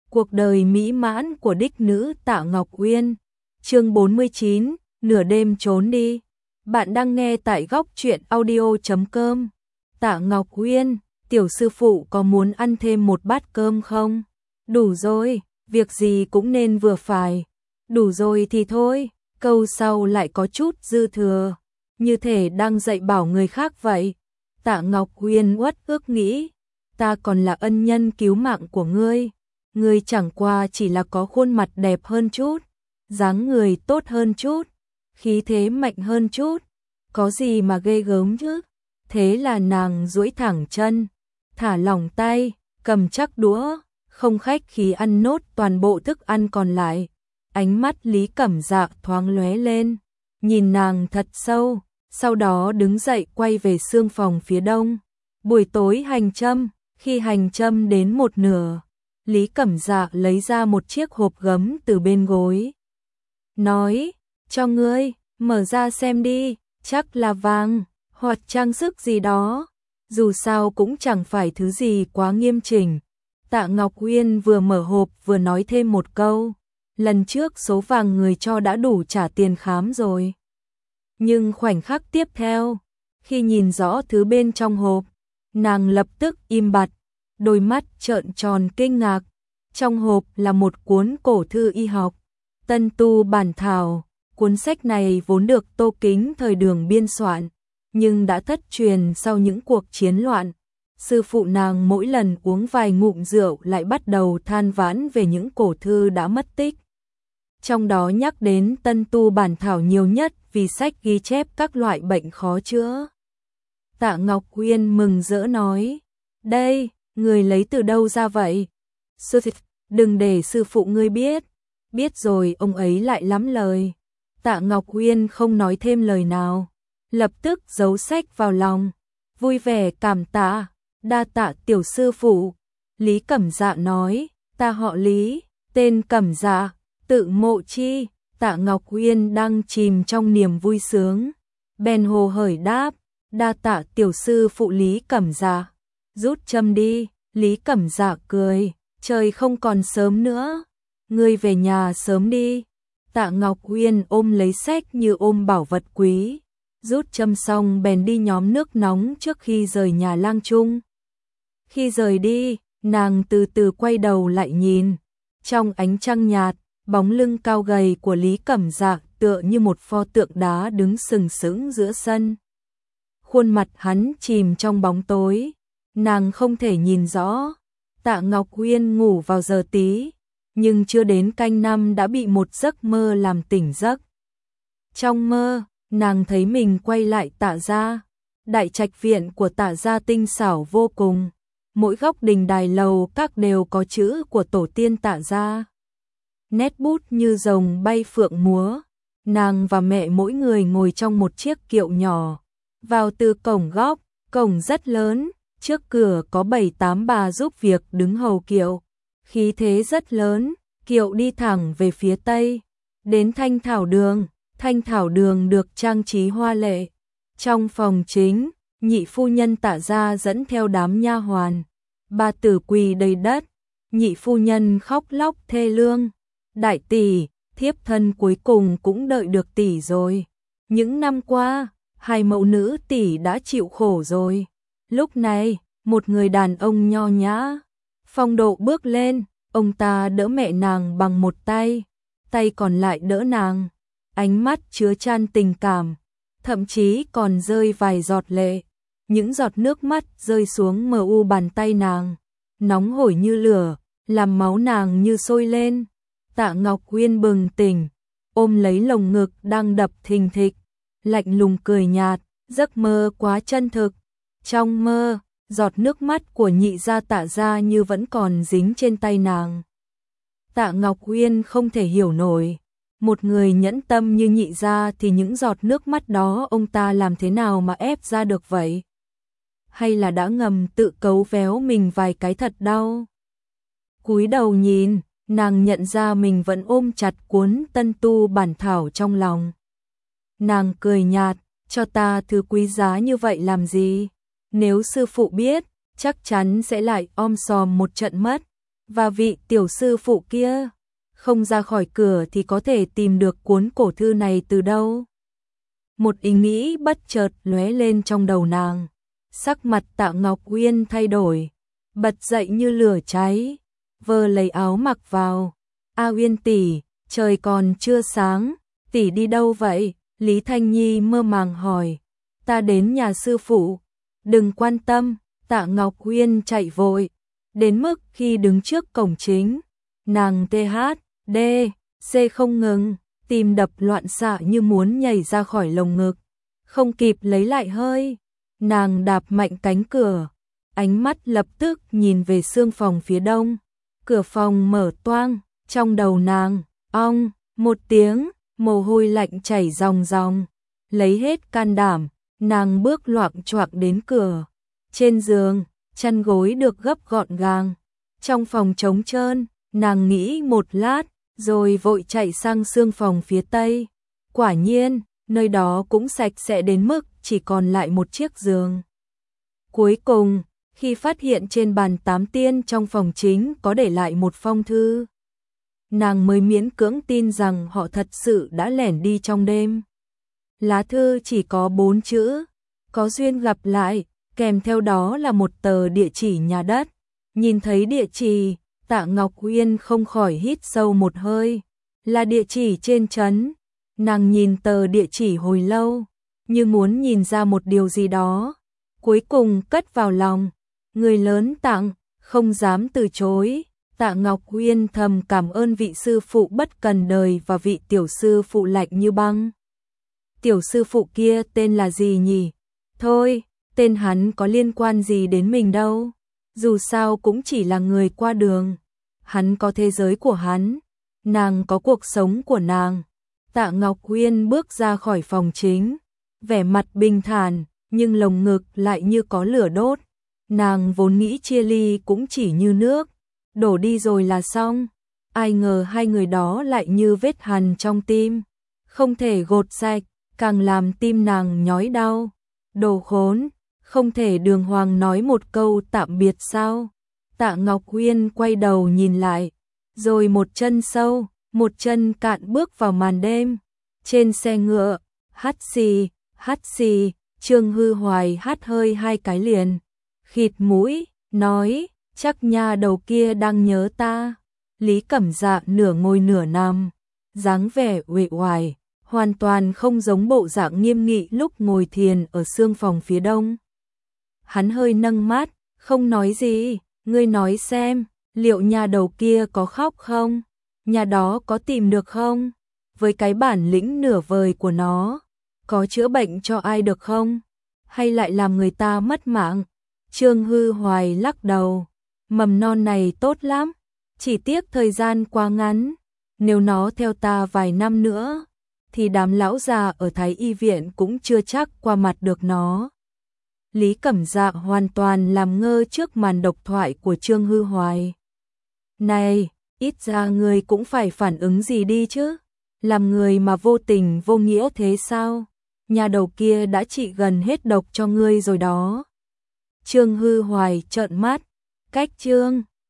Cuộc đời mỹ mãn của đích nữ Tạ Ngọc Uyên. Chương 49, nửa đêm trốn đi. Bạn đang nghe tại góc truyện audio.com. Tạ Ngọc Uyên, tiểu sư phụ có muốn ăn thêm một bát cơm không? Đủ rồi, việc gì cũng nên vừa phải. Đủ rồi thì thôi, câu sau lại có chút dư thừa, như thể đang dạy bảo người khác vậy. Tạ Ngọc Uyên uất ức nghĩ, ta còn là ân nhân cứu mạng của ngươi. Ngươi chẳng qua chỉ là có khuôn mặt đẹp hơn chút, dáng người tốt hơn chút, khí thế mạnh hơn chút, có gì mà ghê gớm chứ. Thế là nàng duỗi thẳng chân, thả lỏng tay, cầm chắc đũa, không khách khí ăn nốt toàn bộ thức ăn còn lại. Ánh mắt Lý Cẩm Dạ thoáng lóe lên, nhìn nàng thật sâu, sau đó đứng dậy quay về xương phòng phía đông. Buổi tối hành châm, khi hành châm đến một nửa, Lý Cẩm Dạ lấy ra một chiếc hộp gấm từ bên gối. Nói, cho ngươi, mở ra xem đi, chắc là vàng, hoặc trang sức gì đó. Dù sao cũng chẳng phải thứ gì quá nghiêm chỉnh. Tạ Ngọc Uyên vừa mở hộp vừa nói thêm một câu. Lần trước số vàng người cho đã đủ trả tiền khám rồi. Nhưng khoảnh khắc tiếp theo, khi nhìn rõ thứ bên trong hộp, nàng lập tức im bặt, đôi mắt trợn tròn kinh ngạc. Trong hộp là một cuốn cổ thư y học, Tân Tu Bản Thảo. Cuốn sách này vốn được Tô Kính thời Đường biên soạn, nhưng đã thất truyền sau những cuộc chiến loạn. Sư phụ nàng mỗi lần uống vài ngụm rượu lại bắt đầu than vãn về những cổ thư đã mất tích. Trong đó nhắc đến Tân Tu Bản Thảo nhiều nhất vì sách ghi chép các loại bệnh khó chữa. Tạ Ngọc Uyên mừng rỡ nói, đây, người lấy từ đâu ra vậy? Sư thịt, đừng để sư phụ ngươi biết. Biết rồi ông ấy lại lắm lời. Tạ Ngọc Uyên không nói thêm lời nào, lập tức giấu sách vào lòng, vui vẻ cảm tạ, đa tạ tiểu sư phụ. Lý Cẩm Dạ nói, ta họ Lý, tên Cẩm Dạ, tự Mộ Chi. Tạ Ngọc Uyên đang chìm trong niềm vui sướng, bèn hồ hởi đáp, đa tạ tiểu sư phụ Lý Cẩm Dạ. Rút châm đi. Lý Cẩm Dạ cười, trời không còn sớm nữa, ngươi về nhà sớm đi. Tạ Ngọc Uyên ôm lấy sách như ôm bảo vật quý, rút châm xong bèn đi nhóm nước nóng trước khi rời nhà lang trung. Khi rời đi, nàng từ từ quay đầu lại nhìn, trong ánh trăng nhạt, bóng lưng cao gầy của Lý Cẩm Dạ tựa như một pho tượng đá đứng sừng sững giữa sân. Khuôn mặt hắn chìm trong bóng tối, nàng không thể nhìn rõ. Tạ Ngọc Uyên ngủ vào giờ tí, nhưng chưa đến canh năm đã bị một giấc mơ làm tỉnh giấc. Trong mơ, nàng thấy mình quay lại Tạ gia. Đại trạch viện của Tạ gia tinh xảo vô cùng, mỗi góc đình đài lầu các đều có chữ của tổ tiên Tạ gia. Nét bút như rồng bay phượng múa. Nàng và mẹ mỗi người ngồi trong một chiếc kiệu nhỏ, vào từ cổng góc, cổng rất lớn, trước cửa có 7-8 bà giúp việc đứng hầu kiệu. Khí thế rất lớn, kiệu đi thẳng về phía tây, đến Thanh Thảo Đường. Thanh Thảo Đường được trang trí hoa lệ. Trong phòng chính, nhị phu nhân Tạ gia dẫn theo đám nha hoàn, bà tử quỳ đầy đất. Nhị phu nhân khóc lóc thê lương, đại tỷ, thiếp thân cuối cùng cũng đợi được tỷ rồi. Những năm qua, hai mẫu nữ tỷ đã chịu khổ rồi. Lúc này, một người đàn ông nho nhã, phong độ bước lên, ông ta đỡ mẹ nàng bằng một tay, tay còn lại đỡ nàng, ánh mắt chứa chan tình cảm, thậm chí còn rơi vài giọt lệ. Những giọt nước mắt rơi xuống mờ u bàn tay nàng, nóng hổi như lửa, làm máu nàng như sôi lên. Tạ Ngọc Uyên bừng tỉnh, ôm lấy lồng ngực đang đập thình thịch, lạnh lùng cười nhạt, giấc mơ quá chân thực. Trong mơ, giọt nước mắt của nhị gia Tạ gia như vẫn còn dính trên tay nàng. Tạ Ngọc Uyên không thể hiểu nổi, một người nhẫn tâm như nhị gia thì những giọt nước mắt đó ông ta làm thế nào mà ép ra được vậy? Hay là đã ngầm tự cấu véo mình vài cái thật đau? Cúi đầu nhìn, nàng nhận ra mình vẫn ôm chặt cuốn Tân Tu Bản Thảo trong lòng. Nàng cười nhạt, cho ta thứ quý giá như vậy làm gì? Nếu sư phụ biết, chắc chắn sẽ lại om sòm một trận mất. Và vị tiểu sư phụ kia, không ra khỏi cửa thì có thể tìm được cuốn cổ thư này từ đâu? Một ý nghĩ bất chợt lóe lên trong đầu nàng. Sắc mặt Tạ Ngọc Uyên thay đổi, bật dậy như lửa cháy, vơ lấy áo mặc vào. A Uyên tỷ, trời còn chưa sáng, tỷ đi đâu vậy? Lý Thanh Nhi mơ màng hỏi. Ta đến nhà sư phụ. Đừng quan tâm, Tạ Ngọc Uyên chạy vội. Đến mức khi đứng trước cổng chính, nàng THD, C không ngừng, tim đập loạn xạ như muốn nhảy ra khỏi lồng ngực. Không kịp lấy lại hơi, nàng đạp mạnh cánh cửa, ánh mắt lập tức nhìn về xương phòng phía đông. Cửa phòng mở toang, trong đầu nàng, ong, một tiếng, mồ hôi lạnh chảy ròng ròng. Lấy hết can đảm, nàng bước loạng choạng đến cửa. Trên giường, chăn gối được gấp gọn gàng. Trong phòng trống trơn, nàng nghĩ một lát, rồi vội chạy sang xương phòng phía tây. Quả nhiên, nơi đó cũng sạch sẽ đến mức chỉ còn lại một chiếc giường. Cuối cùng, khi phát hiện trên bàn tám tiên trong phòng chính có để lại một phong thư, nàng mới miễn cưỡng tin rằng họ thật sự đã lẻn đi trong đêm. Lá thư chỉ có 4 chữ, có duyên gặp lại, kèm theo đó là một tờ địa chỉ nhà đất. Nhìn thấy địa chỉ, Tạ Ngọc Uyên không khỏi hít sâu một hơi. Là địa chỉ trên trấn. Nàng nhìn tờ địa chỉ hồi lâu, như muốn nhìn ra một điều gì đó. Cuối cùng cất vào lòng. Người lớn tặng, không dám từ chối. Tạ Ngọc Uyên thầm cảm ơn vị sư phụ bất cần đời và vị tiểu sư phụ lạnh như băng. Tiểu sư phụ kia tên là gì nhỉ? Thôi, tên hắn có liên quan gì đến mình đâu. Dù sao cũng chỉ là người qua đường. Hắn có thế giới của hắn, nàng có cuộc sống của nàng. Tạ Ngọc Uyên bước ra khỏi phòng chính, vẻ mặt bình thản, nhưng lồng ngực lại như có lửa đốt. Nàng vốn nghĩ chia ly cũng chỉ như nước, đổ đi rồi là xong. Ai ngờ hai người đó lại như vết hằn trong tim, không thể gột sạch, càng làm tim nàng nhói đau. Đồ khốn, không thể đường hoàng nói một câu tạm biệt sao? Tạ Ngọc Uyên quay đầu nhìn lại, rồi một chân sâu, một chân cạn bước vào màn đêm. Trên xe ngựa, hắt xì, Trương Hư Hoài hắt hơi 2 cái liền, khịt mũi, nói, chắc nha đầu kia đang nhớ ta. Lý Cẩm Dạ nửa ngồi nửa nằm, dáng vẻ uể oải, hoàn toàn không giống bộ dạng nghiêm nghị lúc ngồi thiền ở xương phòng phía đông. Hắn hơi nâng mắt, không nói gì. Ngươi nói xem, liệu nhà đầu kia có khóc không? Nhà đó có tìm được không? Với cái bản lĩnh nửa vời của nó, có chữa bệnh cho ai được không? Hay lại làm người ta mất mạng? Trương Hư Hoài lắc đầu, mầm non này tốt lắm, chỉ tiếc thời gian quá ngắn. Nếu nó theo ta vài năm nữa, thì đám lão già ở Thái Y viện cũng chưa chắc qua mặt được nó. Lý Cẩm Dạ hoàn toàn làm ngơ trước màn độc thoại của Trương Hư Hoài. Này, ít ra người cũng phải phản ứng gì đi chứ? Làm người mà vô tình vô nghĩa thế sao? Nhà đầu kia đã trị gần hết độc cho ngươi rồi đó. Trương Hư Hoài trợn mắt, cách Trương